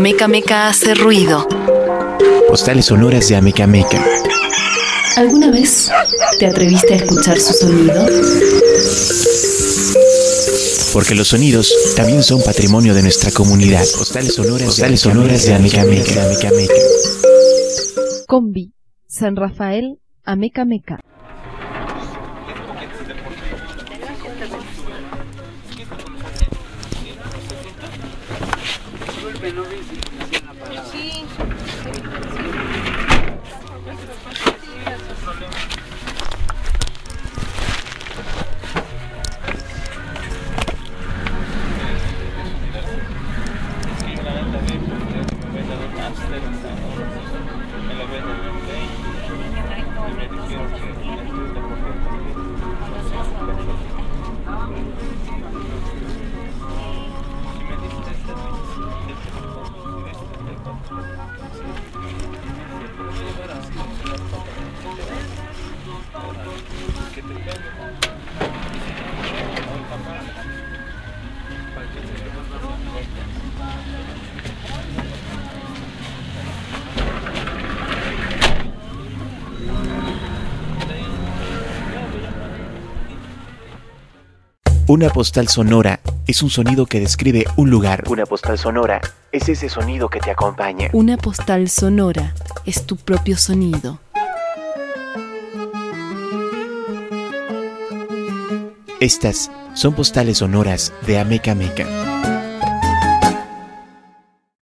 Ameca Meca hace ruido. Postales sonoras de Ameca Meca. ¿Alguna vez te atreviste a escuchar su sonido? Porque los sonidos también son patrimonio de nuestra comunidad. Postales sonoras de Ameca Meca. Combi, San Rafael, Ameca Meca. Una postal sonora es un sonido que describe un lugar. Una postal sonora es ese sonido que te acompaña. Una postal sonora es tu propio sonido. Estas son postales sonoras de Ameca Meca.